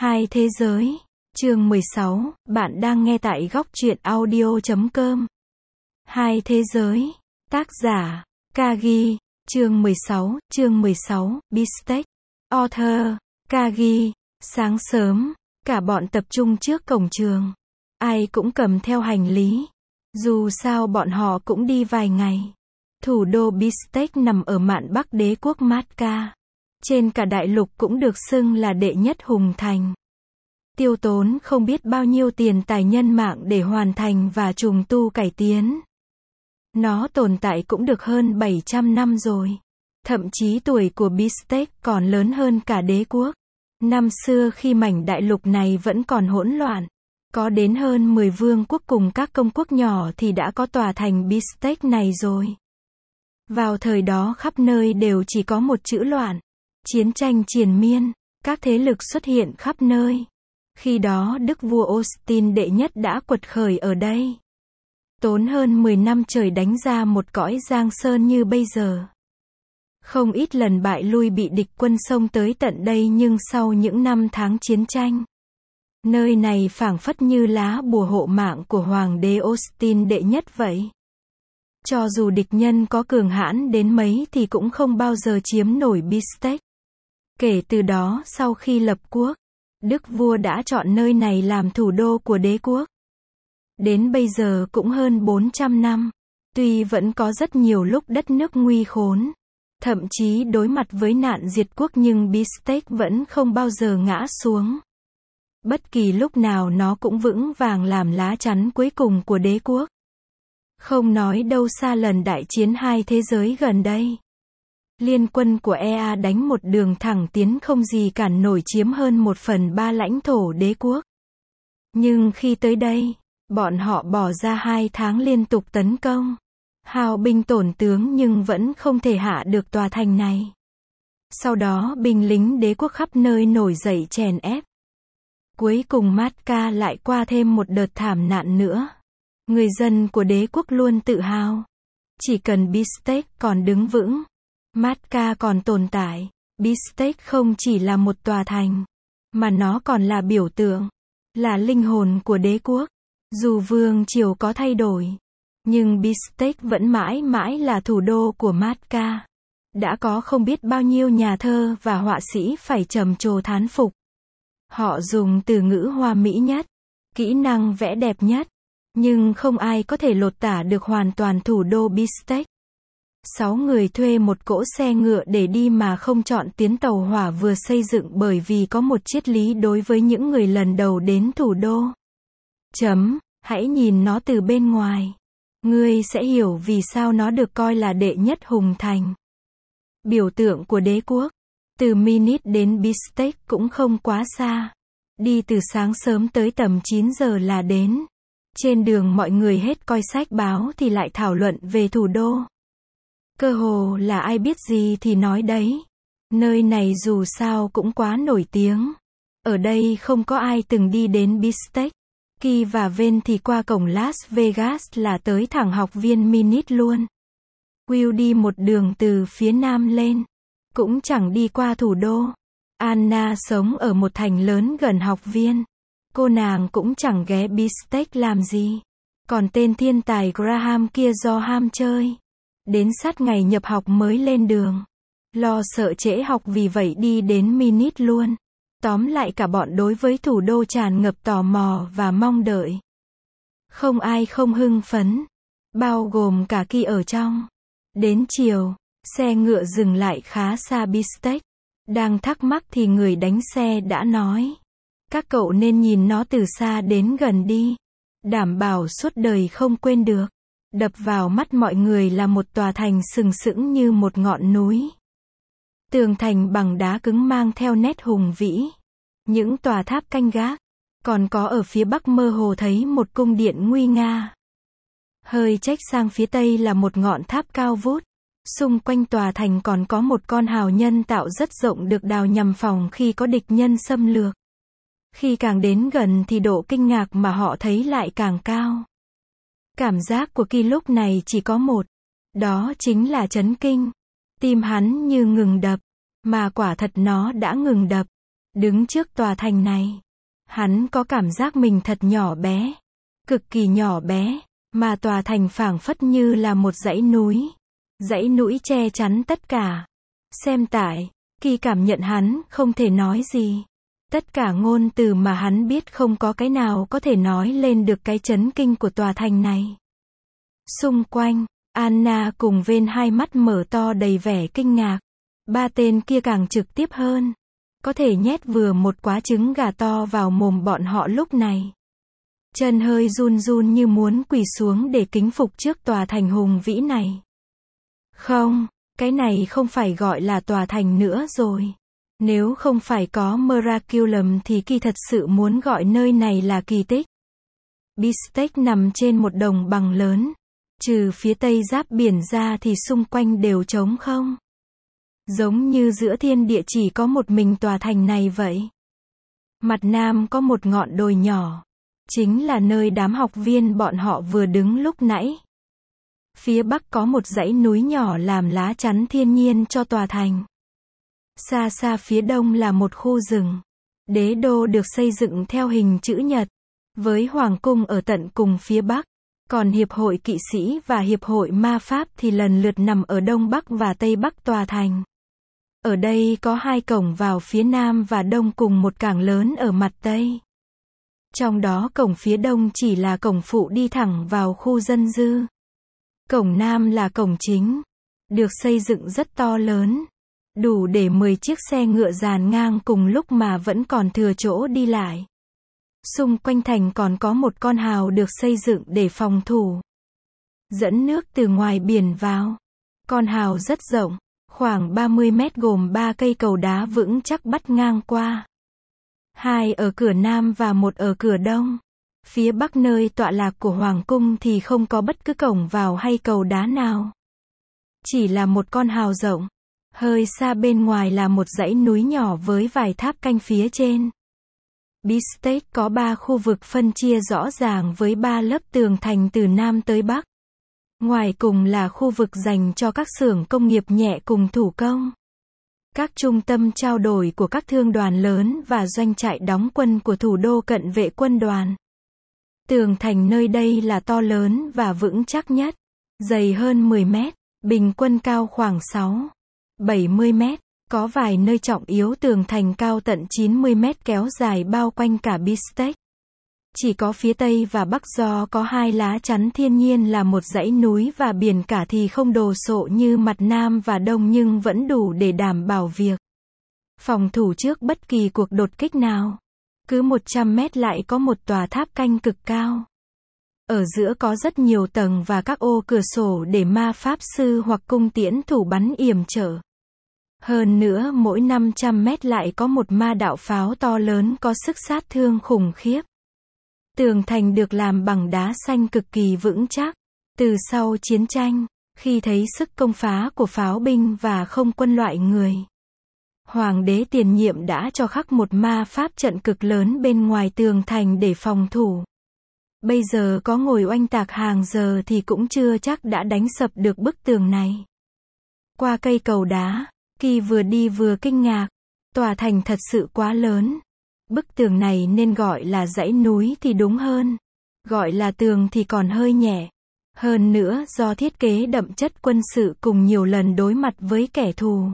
Hai thế giới. Chương 16, bạn đang nghe tại góc truyện audio.com. Hai thế giới. Tác giả, Kagi. Chương 16, Bistec. Author, Kagi. Sáng sớm, cả bọn tập trung trước cổng trường. Ai cũng cầm theo hành lý. Dù sao bọn họ cũng đi vài ngày. Thủ đô Bistec nằm ở mạn Bắc đế quốc Macca. Trên cả đại lục cũng được xưng là đệ nhất hùng thành. Tiêu tốn không biết bao nhiêu tiền tài nhân mạng để hoàn thành và trùng tu cải tiến. Nó tồn tại cũng được hơn 700 năm rồi. Thậm chí tuổi của Bistec còn lớn hơn cả đế quốc. Năm xưa khi mảnh đại lục này vẫn còn hỗn loạn, có đến hơn 10 vương quốc cùng các công quốc nhỏ thì đã có tòa thành Bistec này rồi. Vào thời đó khắp nơi đều chỉ có một chữ loạn. Chiến tranh triền miên, các thế lực xuất hiện khắp nơi. Khi đó đức vua Austin đệ nhất đã quật khởi ở đây. Tốn hơn 10 năm trời đánh ra một cõi giang sơn như bây giờ. Không ít lần bại lui bị địch quân xông tới tận đây, nhưng sau những năm tháng chiến tranh, nơi này phảng phất như lá bùa hộ mạng của hoàng đế Austin đệ nhất vậy. Cho dù địch nhân có cường hãn đến mấy thì cũng không bao giờ chiếm nổi Bistec. Kể từ đó, sau khi lập quốc, đức vua đã chọn nơi này làm thủ đô của đế quốc. Đến bây giờ cũng hơn 400 năm. Tuy vẫn có rất nhiều lúc đất nước nguy khốn, thậm chí đối mặt với nạn diệt quốc, nhưng Bistec vẫn không bao giờ ngã xuống. Bất kỳ lúc nào nó cũng vững vàng làm lá chắn cuối cùng của đế quốc. Không nói đâu xa lần đại chiến hai thế giới gần đây. Liên quân của EA đánh một đường thẳng tiến không gì cản nổi, chiếm hơn 1/3 lãnh thổ đế quốc. Nhưng khi tới đây, bọn họ bỏ ra 2 tháng liên tục tấn công, hao binh tổn tướng nhưng vẫn không thể hạ được tòa thành này. Sau đó binh lính đế quốc khắp nơi nổi dậy chèn ép. Cuối cùng Macca lại qua thêm một đợt thảm nạn nữa. Người dân của đế quốc luôn tự hào, chỉ cần Bistec còn đứng vững, Macca còn tồn tại. Bistec không chỉ là một tòa thành, mà nó còn là biểu tượng, là linh hồn của đế quốc. Dù vương triều có thay đổi, nhưng Bistec vẫn mãi mãi là thủ đô của Macca. Đã có không biết bao nhiêu nhà thơ và họa sĩ phải trầm trồ thán phục. Họ dùng từ ngữ hoa mỹ nhất, kỹ năng vẽ đẹp nhất, nhưng không ai có thể lột tả được hoàn toàn thủ đô Bistec. 6 người thuê một cỗ xe ngựa để đi mà không chọn tuyến tàu hỏa vừa xây dựng, bởi vì có một triết lý đối với những người lần đầu đến thủ đô. Hãy nhìn nó từ bên ngoài. Ngươi sẽ hiểu vì sao nó được coi là đệ nhất hùng thành. Biểu tượng của đế quốc. Từ Minsk đến Bistec cũng không quá xa. Đi từ sáng sớm tới tầm 9 giờ là đến. Trên đường mọi người hết coi sách báo thì lại thảo luận về thủ đô. Cơ hồ là ai biết gì thì nói đấy. Nơi này dù sao cũng quá nổi tiếng. Ở đây không có ai từng đi đến Bistec. Ki và Ven thì qua cổng Las Vegas là tới thẳng học viên Minsk luôn. Will đi một đường từ phía nam lên, cũng chẳng đi qua thủ đô. Anna sống ở một thành lớn gần học viên. Cô nàng cũng chẳng ghé Bistec làm gì. Còn tên thiên tài Graham kia do ham chơi, đến sát ngày nhập học mới lên đường. Lo sợ trễ học vì vậy đi đến Minsk luôn. Tóm lại cả bọn đối với thủ đô tràn ngập tò mò và mong đợi. Không ai không hưng phấn, bao gồm cả Ki ở trong. Đến chiều, xe ngựa dừng lại khá xa Bistec. Đang thắc mắc thì người đánh xe đã nói: các cậu nên nhìn nó từ xa đến gần đi. Đảm bảo suốt đời không quên được. Đập vào mắt mọi người là một tòa thành sừng sững như một ngọn núi. Tường thành bằng đá cứng mang theo nét hùng vĩ. Những tòa tháp canh gác. Còn có ở phía bắc mơ hồ thấy một cung điện nguy nga. Hơi chếch sang phía tây là một ngọn tháp cao vút. Xung quanh tòa thành còn có một con hào nhân tạo rất rộng được đào nhằm phòng khi có địch nhân xâm lược. Khi càng đến gần thì độ kinh ngạc mà họ thấy lại càng cao. Cảm giác của Ki lúc này chỉ có một. Đó chính là chấn kinh. Tim hắn như ngừng đập. Mà quả thật nó đã ngừng đập. Đứng trước tòa thành này, hắn có cảm giác mình thật nhỏ bé, cực kỳ nhỏ bé, mà tòa thành phảng phất như là một dãy núi che chắn tất cả. Xem tại, Kỳ cảm nhận hắn không thể nói gì. Tất cả ngôn từ mà hắn biết không có cái nào có thể nói lên được cái chấn kinh của tòa thành này. Xung quanh, Anna cùng Vên hai mắt mở to đầy vẻ kinh ngạc. Ba tên kia càng trực tiếp hơn. Có thể nhét vừa một quả trứng gà to vào mồm bọn họ lúc này. Chân hơi run run như muốn quỳ xuống để kính phục trước tòa thành hùng vĩ này. Không, cái này không phải gọi là tòa thành nữa rồi. Nếu không phải có Miraculum thì Kỳ thật sự muốn gọi nơi này là kỳ tích. Bistec nằm trên một đồng bằng lớn. Trừ phía tây giáp biển ra thì xung quanh đều trống không. Giống như giữa thiên địa chỉ có một mình tòa thành này vậy. Mặt nam có một ngọn đồi nhỏ. Chính là nơi đám học viên bọn họ vừa đứng lúc nãy. Phía bắc có một dãy núi nhỏ làm lá chắn thiên nhiên cho tòa thành. Xa xa phía đông là một khu rừng. Đế đô được xây dựng theo hình chữ nhật, với hoàng cung ở tận cùng phía bắc. Còn hiệp hội kỵ sĩ và hiệp hội ma pháp thì lần lượt nằm ở đông bắc và tây bắc tòa thành. Ở đây có hai cổng vào phía nam và đông cùng một cảng lớn ở mặt tây. Trong đó cổng phía đông chỉ là cổng phụ đi thẳng vào khu dân cư. Cổng nam là cổng chính. Được xây dựng rất to lớn. Đủ để 10 chiếc xe ngựa dàn ngang cùng lúc mà vẫn còn thừa chỗ đi lại. Xung quanh thành còn có một con hào được xây dựng để phòng thủ. Dẫn nước từ ngoài biển vào. Con hào rất rộng, khoảng 30 mét gồm 3 cây cầu đá vững chắc bắt ngang qua. 2 ở cửa nam và 1 ở cửa đông. Phía bắc nơi tọa lạc của hoàng cung thì không có bất cứ cổng vào hay cầu đá nào. Chỉ là một con hào rộng. Hơi xa bên ngoài là một dãy núi nhỏ với vài tháp canh phía trên. Bistec có 3 khu vực phân chia rõ ràng với 3 lớp tường thành từ nam tới bắc. Ngoài cùng là khu vực dành cho các xưởng công nghiệp nhẹ cùng thủ công. Các trung tâm trao đổi của các thương đoàn lớn và doanh trại đóng quân của thủ đô cận vệ quân đoàn. Tường thành nơi đây là to lớn và vững chắc nhất. Dày hơn 10 mét, bình quân cao khoảng 6-70 mét. Có vài nơi trọng yếu tường thành cao tận 90 mét kéo dài bao quanh cả Bistec. Chỉ có phía tây và bắc do có 2 lá chắn thiên nhiên là một dãy núi và biển cả thì không đồ sộ như mặt nam và đông nhưng vẫn đủ để đảm bảo việc phòng thủ trước bất kỳ cuộc đột kích nào. Cứ 100 mét lại có một tòa tháp canh cực cao. Ở giữa có rất nhiều tầng và các ô cửa sổ để ma pháp sư hoặc cung tiễn thủ bắn yểm trở. Hơn nữa mỗi 500 mét lại có một ma đạo pháo to lớn có sức sát thương khủng khiếp. Tường thành được làm bằng đá xanh cực kỳ vững chắc. Từ sau chiến tranh, khi thấy sức công phá của pháo binh và không quân loại người, Hoàng đế tiền nhiệm đã cho khắc một ma pháp trận cực lớn bên ngoài tường thành để phòng thủ. Bây giờ có ngồi oanh tạc hàng giờ thì cũng chưa chắc đã đánh sập được bức tường này. Qua cây cầu đá, Kỳ vừa đi vừa kinh ngạc. Tòa thành thật sự quá lớn. Bức tường này nên gọi là dãy núi thì đúng hơn. Gọi là tường thì còn hơi nhẹ. Hơn nữa do thiết kế đậm chất quân sự cùng nhiều lần đối mặt với kẻ thù.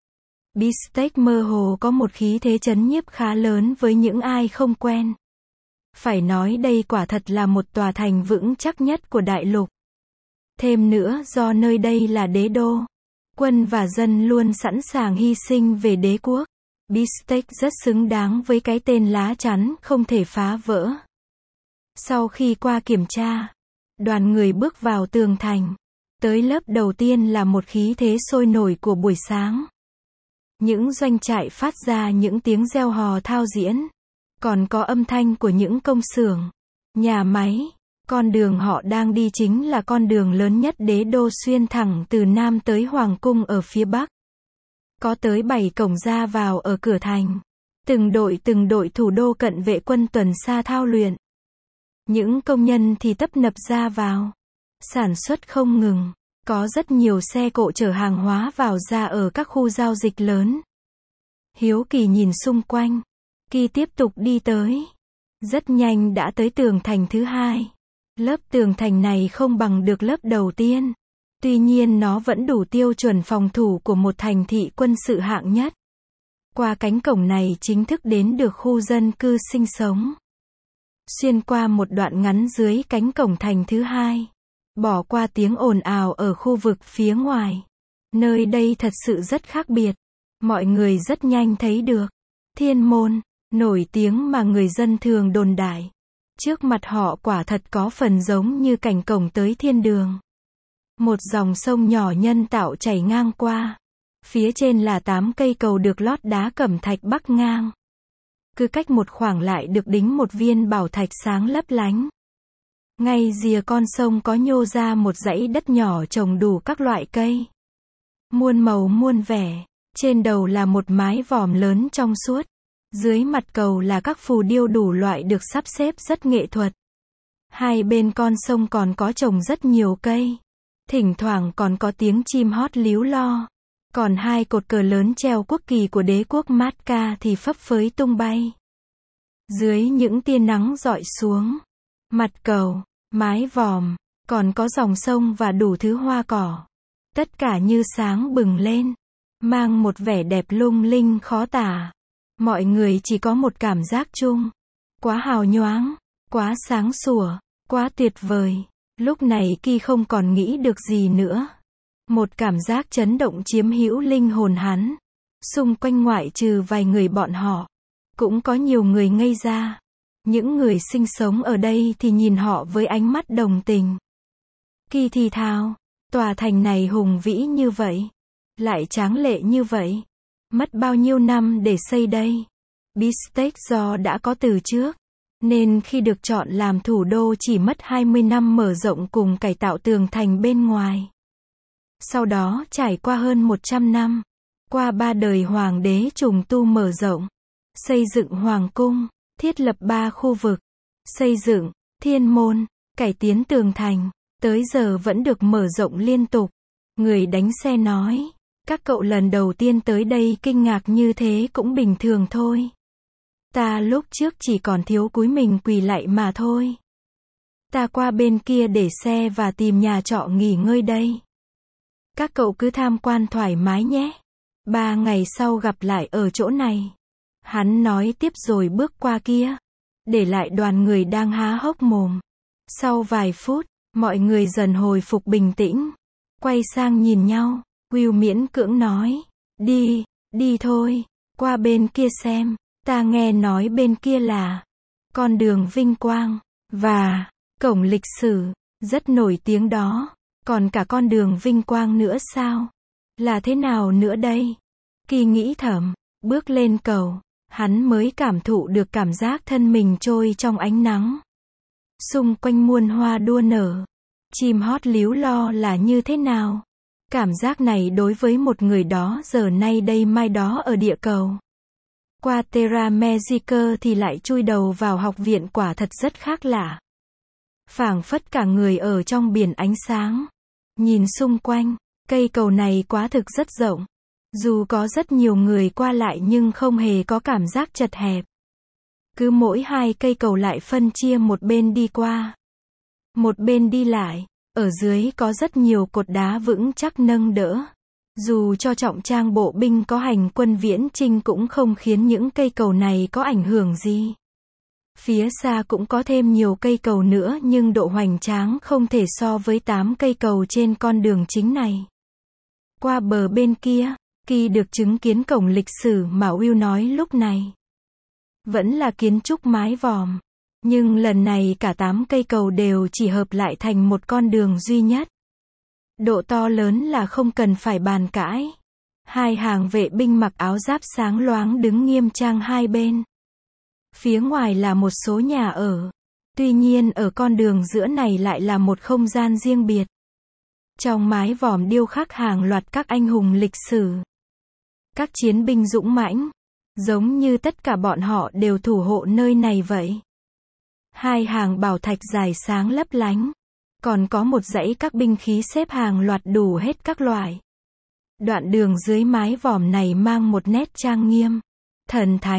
Bistec mơ hồ có một khí thế trấn nhiếp khá lớn với những ai không quen. Phải nói đây quả thật là một tòa thành vững chắc nhất của đại lục. Thêm nữa do nơi đây là đế đô. Quân và dân luôn sẵn sàng hy sinh về đế quốc. Bistec rất xứng đáng với cái tên lá chắn không thể phá vỡ. Sau khi qua kiểm tra, đoàn người bước vào tường thành. Tới lớp đầu tiên là một khí thế sôi nổi của buổi sáng. Những doanh trại phát ra những tiếng reo hò thao diễn. Còn có âm thanh của những công xưởng, nhà máy. Con đường họ đang đi chính là con đường lớn nhất đế đô xuyên thẳng từ nam tới hoàng cung ở phía bắc. Có tới 7 cổng ra vào ở cửa thành. Từng đội thủ đô cận vệ quân tuần xa thao luyện. Những công nhân thì tấp nập ra vào. Sản xuất không ngừng. Có rất nhiều xe cộ chở hàng hóa vào ra ở các khu giao dịch lớn. Hiếu Kỳ nhìn xung quanh. Kỳ tiếp tục đi tới. Rất nhanh đã tới tường thành thứ hai. Lớp tường thành này không bằng được lớp đầu tiên. Tuy nhiên nó vẫn đủ tiêu chuẩn phòng thủ của một thành thị quân sự hạng nhất. Qua cánh cổng này chính thức đến được khu dân cư sinh sống. Xuyên qua một đoạn ngắn dưới cánh cổng thành thứ hai. Bỏ qua tiếng ồn ào ở khu vực phía ngoài. Nơi đây thật sự rất khác biệt. Mọi người rất nhanh thấy được. Thiên môn, nổi tiếng mà người dân thường đồn đại. Trước mặt họ quả thật có phần giống như cảnh cổng tới thiên đường. Một dòng sông nhỏ nhân tạo chảy ngang qua. Phía trên là 8 cây cầu được lót đá cẩm thạch bắc ngang. Cứ cách một khoảng lại được đính một viên bảo thạch sáng lấp lánh. Ngay rìa con sông có nhô ra một dãy đất nhỏ trồng đủ các loại cây. Muôn màu muôn vẻ. Trên đầu là một mái vòm lớn trong suốt. Dưới mặt cầu là các phù điêu đủ loại được sắp xếp rất nghệ thuật. Hai bên con sông còn có trồng rất nhiều cây. Thỉnh thoảng còn có tiếng chim hót líu lo. Còn hai cột cờ lớn treo quốc kỳ của đế quốc Macca thì phấp phới tung bay. Dưới những tia nắng rọi xuống. Mặt cầu, mái vòm, còn có dòng sông và đủ thứ hoa cỏ. Tất cả như sáng bừng lên. Mang một vẻ đẹp lung linh khó tả. Mọi người chỉ có một cảm giác chung. Quá hào nhoáng, quá sáng sủa, quá tuyệt vời. Lúc này Kỳ không còn nghĩ được gì nữa. Một cảm giác chấn động chiếm hữu linh hồn hắn. Xung quanh ngoại trừ vài người bọn họ, cũng có nhiều người ngây ra. Những người sinh sống ở đây thì nhìn họ với ánh mắt đồng tình. Kỳ thì thào, tòa thành này hùng vĩ như vậy, lại tráng lệ như vậy. Mất bao nhiêu năm để xây đây? Bistec do đã có từ trước, nên khi được chọn làm thủ đô chỉ mất 20 năm mở rộng cùng cải tạo tường thành bên ngoài. Sau đó trải qua hơn 100 năm, qua 3 đời hoàng đế trùng tu mở rộng, xây dựng hoàng cung, thiết lập 3 khu vực, xây dựng thiên môn, cải tiến tường thành, tới giờ vẫn được mở rộng liên tục. Người đánh xe nói, các cậu lần đầu tiên tới đây kinh ngạc như thế cũng bình thường thôi. Ta lúc trước chỉ còn thiếu cúi mình quỳ lạy mà thôi. Ta qua bên kia để xe và tìm nhà trọ nghỉ ngơi đây. Các cậu cứ tham quan thoải mái nhé. 3 ngày sau gặp lại ở chỗ này. Hắn nói tiếp rồi bước qua kia, để lại đoàn người đang há hốc mồm. Sau vài phút, mọi người dần hồi phục bình tĩnh. Quay sang nhìn nhau, Will miễn cưỡng nói, đi thôi, qua bên kia xem. Ta nghe nói bên kia là con đường vinh quang, và cổng lịch sử, rất nổi tiếng đó. Còn cả con đường vinh quang nữa sao? Là thế nào nữa đây? Kỳ nghĩ thầm, bước lên cầu, hắn mới cảm thụ được cảm giác thân mình trôi trong ánh nắng. Xung quanh muôn hoa đua nở, chim hót líu lo là như thế nào? Cảm giác này đối với một người đó giờ nay đây mai đó ở địa cầu. Qua Terra Magica thì lại chui đầu vào học viện quả thật rất khác lạ. Phảng phất cả người ở trong biển ánh sáng. Nhìn xung quanh, cây cầu này quá thực rất rộng. Dù có rất nhiều người qua lại nhưng không hề có cảm giác chật hẹp. Cứ mỗi 2 cây cầu lại phân chia một bên đi qua, một bên đi lại. Ở dưới có rất nhiều cột đá vững chắc nâng đỡ. Dù cho trọng trang bộ binh có hành quân viễn chinh cũng không khiến những cây cầu này có ảnh hưởng gì. Phía xa cũng có thêm nhiều cây cầu nữa nhưng độ hoành tráng không thể so với 8 cây cầu trên con đường chính này. Qua bờ bên kia, Kỳ được chứng kiến cổng lịch sử mà Will nói lúc này. Vẫn là kiến trúc mái vòm. Nhưng lần này cả 8 cây cầu đều chỉ hợp lại thành một con đường duy nhất. Độ to lớn là không cần phải bàn cãi. 2 hàng vệ binh mặc áo giáp sáng loáng đứng nghiêm trang hai bên. Phía ngoài là một số nhà ở. Tuy nhiên ở con đường giữa này lại là một không gian riêng biệt. Trong mái vòm điêu khắc hàng loạt các anh hùng lịch sử. Các chiến binh dũng mãnh. Giống như tất cả bọn họ đều thủ hộ nơi này vậy. 2 hàng bảo thạch dài sáng lấp lánh. Còn có một dãy các binh khí xếp hàng loạt đủ hết các loại. Đoạn đường dưới mái vòm này mang một nét trang nghiêm, thần thánh.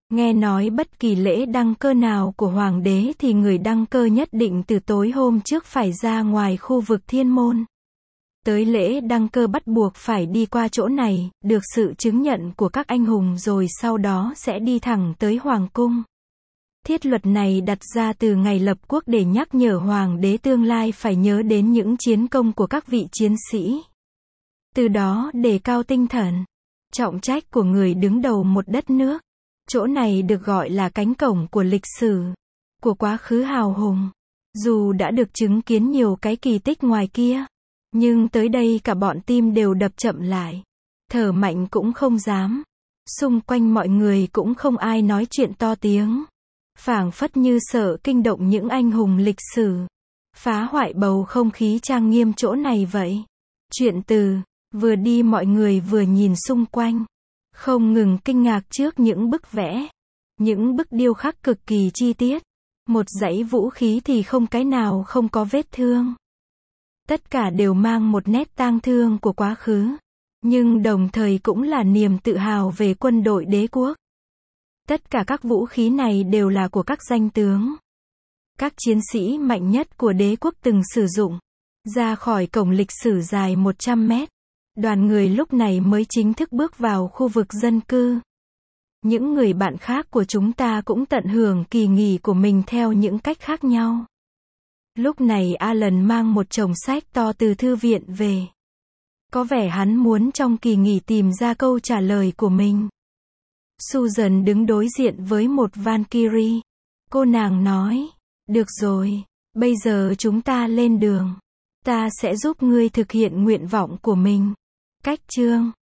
Nghe nói bất kỳ lễ đăng cơ nào của hoàng đế thì người đăng cơ nhất định từ tối hôm trước phải ra ngoài khu vực thiên môn. Tới lễ đăng cơ bắt buộc phải đi qua chỗ này, được sự chứng nhận của các anh hùng rồi sau đó sẽ đi thẳng tới hoàng cung. Thiết luật này đặt ra từ ngày lập quốc để nhắc nhở hoàng đế tương lai phải nhớ đến những chiến công của các vị chiến sĩ. Từ đó đề cao tinh thần, trọng trách của người đứng đầu một đất nước. Chỗ này được gọi là cánh cổng của lịch sử, của quá khứ hào hùng. Dù đã được chứng kiến nhiều cái kỳ tích ngoài kia, nhưng tới đây cả bọn tim đều đập chậm lại. Thở mạnh cũng không dám. Xung quanh mọi người cũng không ai nói chuyện to tiếng. Phảng phất như sợ kinh động những anh hùng lịch sử. Phá hoại bầu không khí trang nghiêm chỗ này vậy. Chuyện từ, vừa đi mọi người vừa nhìn xung quanh. Không ngừng kinh ngạc trước những bức vẽ. Những bức điêu khắc cực kỳ chi tiết. Một dãy vũ khí thì không cái nào không có vết thương. Tất cả đều mang một nét tang thương của quá khứ. Nhưng đồng thời cũng là niềm tự hào về quân đội đế quốc. Tất cả các vũ khí này đều là của các danh tướng. Các chiến sĩ mạnh nhất của đế quốc từng sử dụng. Ra khỏi cổng lịch sử dài 100 mét. Đoàn người lúc này mới chính thức bước vào khu vực dân cư. Những người bạn khác của chúng ta cũng tận hưởng kỳ nghỉ của mình theo những cách khác nhau. Lúc này Alan mang một chồng sách to từ thư viện về. Có vẻ hắn muốn trong kỳ nghỉ tìm ra câu trả lời của mình. Susan đứng đối diện với một Valkyrie. Cô nàng nói, được rồi, bây giờ chúng ta lên đường. Ta sẽ giúp ngươi thực hiện nguyện vọng của mình. Cách chương